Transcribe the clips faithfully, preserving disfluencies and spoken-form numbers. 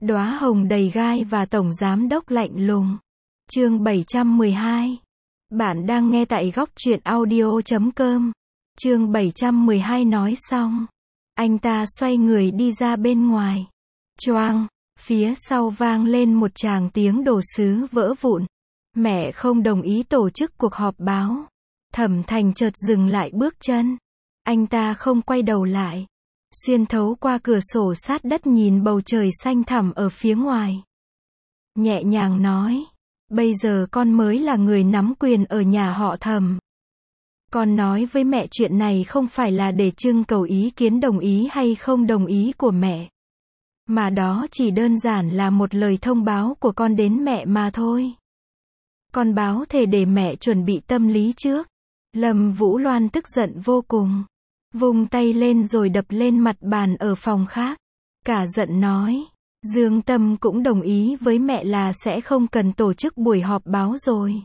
Đóa hồng đầy gai và tổng giám đốc lạnh lùng. Chương bảy trăm mười hai. Bạn đang nghe tại góc truyện audio chấm com. Chương bảy trăm mười hai nói xong, anh ta xoay người đi ra bên ngoài. Choang, phía sau vang lên một tràng tiếng đồ sứ vỡ vụn. Mẹ không đồng ý tổ chức cuộc họp báo. Thẩm Thành chợt dừng lại bước chân. Anh ta không quay đầu lại. Xuyên thấu qua cửa sổ sát đất nhìn bầu trời xanh thẳm ở phía ngoài. Nhẹ nhàng nói, bây giờ con mới là người nắm quyền ở nhà họ Thẩm. Con nói với mẹ chuyện này không phải là để trưng cầu ý kiến đồng ý hay không đồng ý của mẹ. Mà đó chỉ đơn giản là một lời thông báo của con đến mẹ mà thôi. Con báo thề để mẹ chuẩn bị tâm lý trước. Lâm Vũ Loan tức giận vô cùng. Vung tay lên rồi đập lên mặt bàn ở phòng khác. Cả giận nói, Dương Tâm cũng đồng ý với mẹ là sẽ không cần tổ chức buổi họp báo rồi.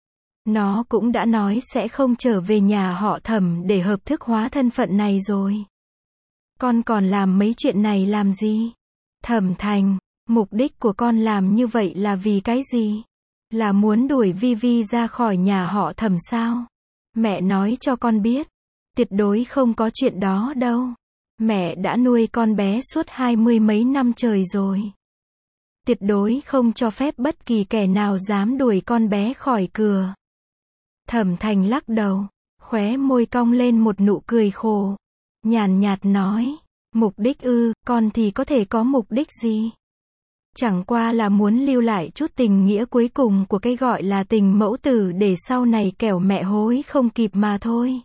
Nó cũng đã nói sẽ không trở về nhà họ Thẩm để hợp thức hóa thân phận này rồi. Con còn làm mấy chuyện này làm gì? Thẩm Thành, mục đích của con làm như vậy là vì cái gì? Là muốn đuổi Vi Vi ra khỏi nhà họ Thẩm sao? Mẹ nói cho con biết, tuyệt đối không có chuyện đó đâu. Mẹ đã nuôi con bé suốt hai mươi mấy năm trời rồi. Tuyệt đối không cho phép bất kỳ kẻ nào dám đuổi con bé khỏi cửa. Thẩm Thành lắc đầu, khóe môi cong lên một nụ cười khổ. Nhàn nhạt nói, mục đích ư, con thì có thể có mục đích gì? Chẳng qua là muốn lưu lại chút tình nghĩa cuối cùng của cái gọi là tình mẫu tử để sau này kẻo mẹ hối không kịp mà thôi.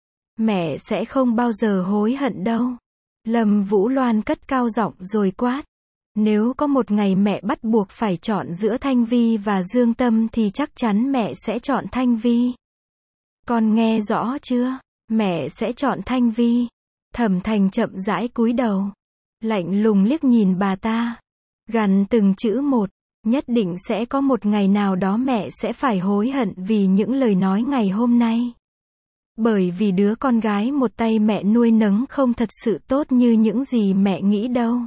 Mẹ sẽ không bao giờ hối hận đâu. Lâm Vũ Loan cất cao giọng rồi quát. Nếu có một ngày mẹ bắt buộc phải chọn giữa Thanh Vi và Dương Tâm thì chắc chắn mẹ sẽ chọn Thanh Vi. Con nghe rõ chưa? Mẹ sẽ chọn Thanh Vi. Thẩm Thành chậm rãi cúi đầu. Lạnh lùng liếc nhìn bà ta. Gằn từng chữ một. Nhất định sẽ có một ngày nào đó mẹ sẽ phải hối hận vì những lời nói ngày hôm nay. Bởi vì đứa con gái một tay mẹ nuôi nấng không thật sự tốt như những gì mẹ nghĩ đâu.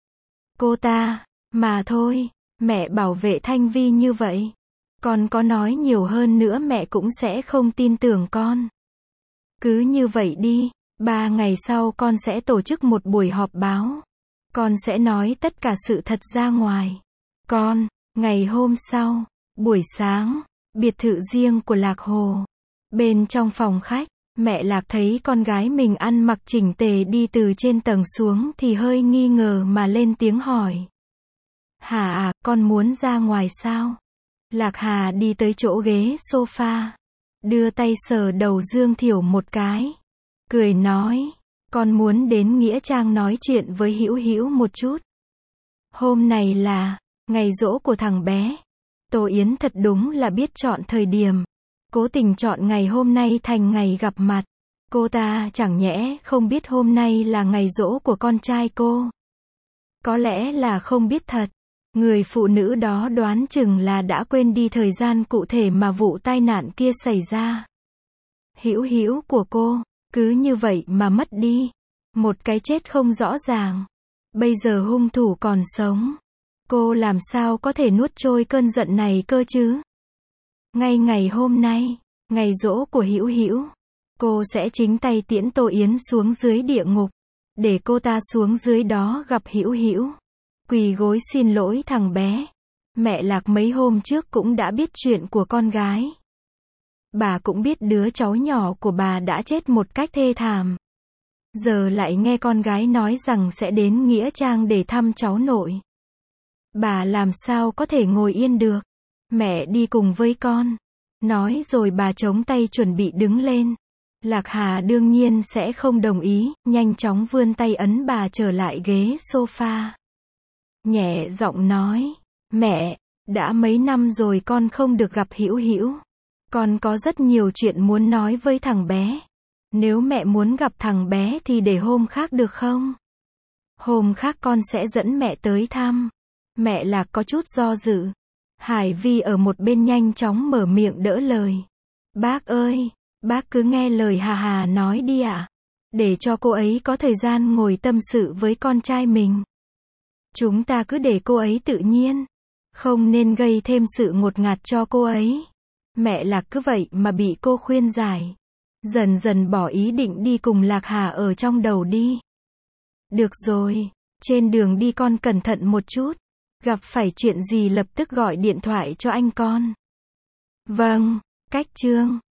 Cô ta, mà thôi, mẹ bảo vệ Thanh Vi như vậy. Con có nói nhiều hơn nữa mẹ cũng sẽ không tin tưởng con. Cứ như vậy đi, ba ngày sau con sẽ tổ chức một buổi họp báo. Con sẽ nói tất cả sự thật ra ngoài. Con, ngày hôm sau, buổi sáng, biệt thự riêng của Lạc Hồ. Bên trong phòng khách, mẹ Lạc thấy con gái mình ăn mặc chỉnh tề đi từ trên tầng xuống thì hơi nghi ngờ mà lên tiếng hỏi. Hà à, con muốn ra ngoài sao? Lạc Hà đi tới chỗ ghế sofa, đưa tay sờ đầu Dương Thiểu một cái, cười nói, con muốn đến Nghĩa Trang nói chuyện với Hữu Hữu một chút. Hôm này là ngày giỗ của thằng bé. Tô Yến thật đúng là biết chọn thời điểm. Cố tình chọn ngày hôm nay thành ngày gặp mặt. Cô ta chẳng nhẽ không biết hôm nay là ngày giỗ của con trai cô. Có lẽ là không biết thật. Người phụ nữ đó đoán chừng là đã quên đi thời gian cụ thể mà vụ tai nạn kia xảy ra. Hữu Hữu của cô, cứ như vậy mà mất đi. Một cái chết không rõ ràng. Bây giờ hung thủ còn sống. Cô làm sao có thể nuốt trôi cơn giận này cơ chứ? Ngay ngày hôm nay, ngày giỗ của Hữu Hữu, cô sẽ chính tay tiễn Tô Yến xuống dưới địa ngục, để cô ta xuống dưới đó gặp Hữu Hữu, quỳ gối xin lỗi thằng bé. Mẹ Lạc mấy hôm trước cũng đã biết chuyện của con gái. Bà cũng biết đứa cháu nhỏ của bà đã chết một cách thê thảm. Giờ lại nghe con gái nói rằng sẽ đến Nghĩa Trang để thăm cháu nội. Bà làm sao có thể ngồi yên được? Mẹ đi cùng với con. Nói rồi bà chống tay chuẩn bị đứng lên. Lạc Hà đương nhiên sẽ không đồng ý, nhanh chóng vươn tay ấn bà trở lại ghế sofa. Nhẹ giọng nói, mẹ, đã mấy năm rồi con không được gặp Hữu Hữu. Con có rất nhiều chuyện muốn nói với thằng bé. Nếu mẹ muốn gặp thằng bé thì để hôm khác được không? Hôm khác con sẽ dẫn mẹ tới thăm. Mẹ Lạc có chút do dự. Hải Vi ở một bên nhanh chóng mở miệng đỡ lời. Bác ơi, bác cứ nghe lời Hà Hà nói đi ạ. À? Để cho cô ấy có thời gian ngồi tâm sự với con trai mình. Chúng ta cứ để cô ấy tự nhiên. Không nên gây thêm sự ngột ngạt cho cô ấy. Mẹ Lạc cứ vậy mà bị cô khuyên giải. Dần dần bỏ ý định đi cùng Lạc Hà ở trong đầu đi. Được rồi, trên đường đi con cẩn thận một chút. Gặp phải chuyện gì lập tức gọi điện thoại cho anh con. Vâng, cách chương.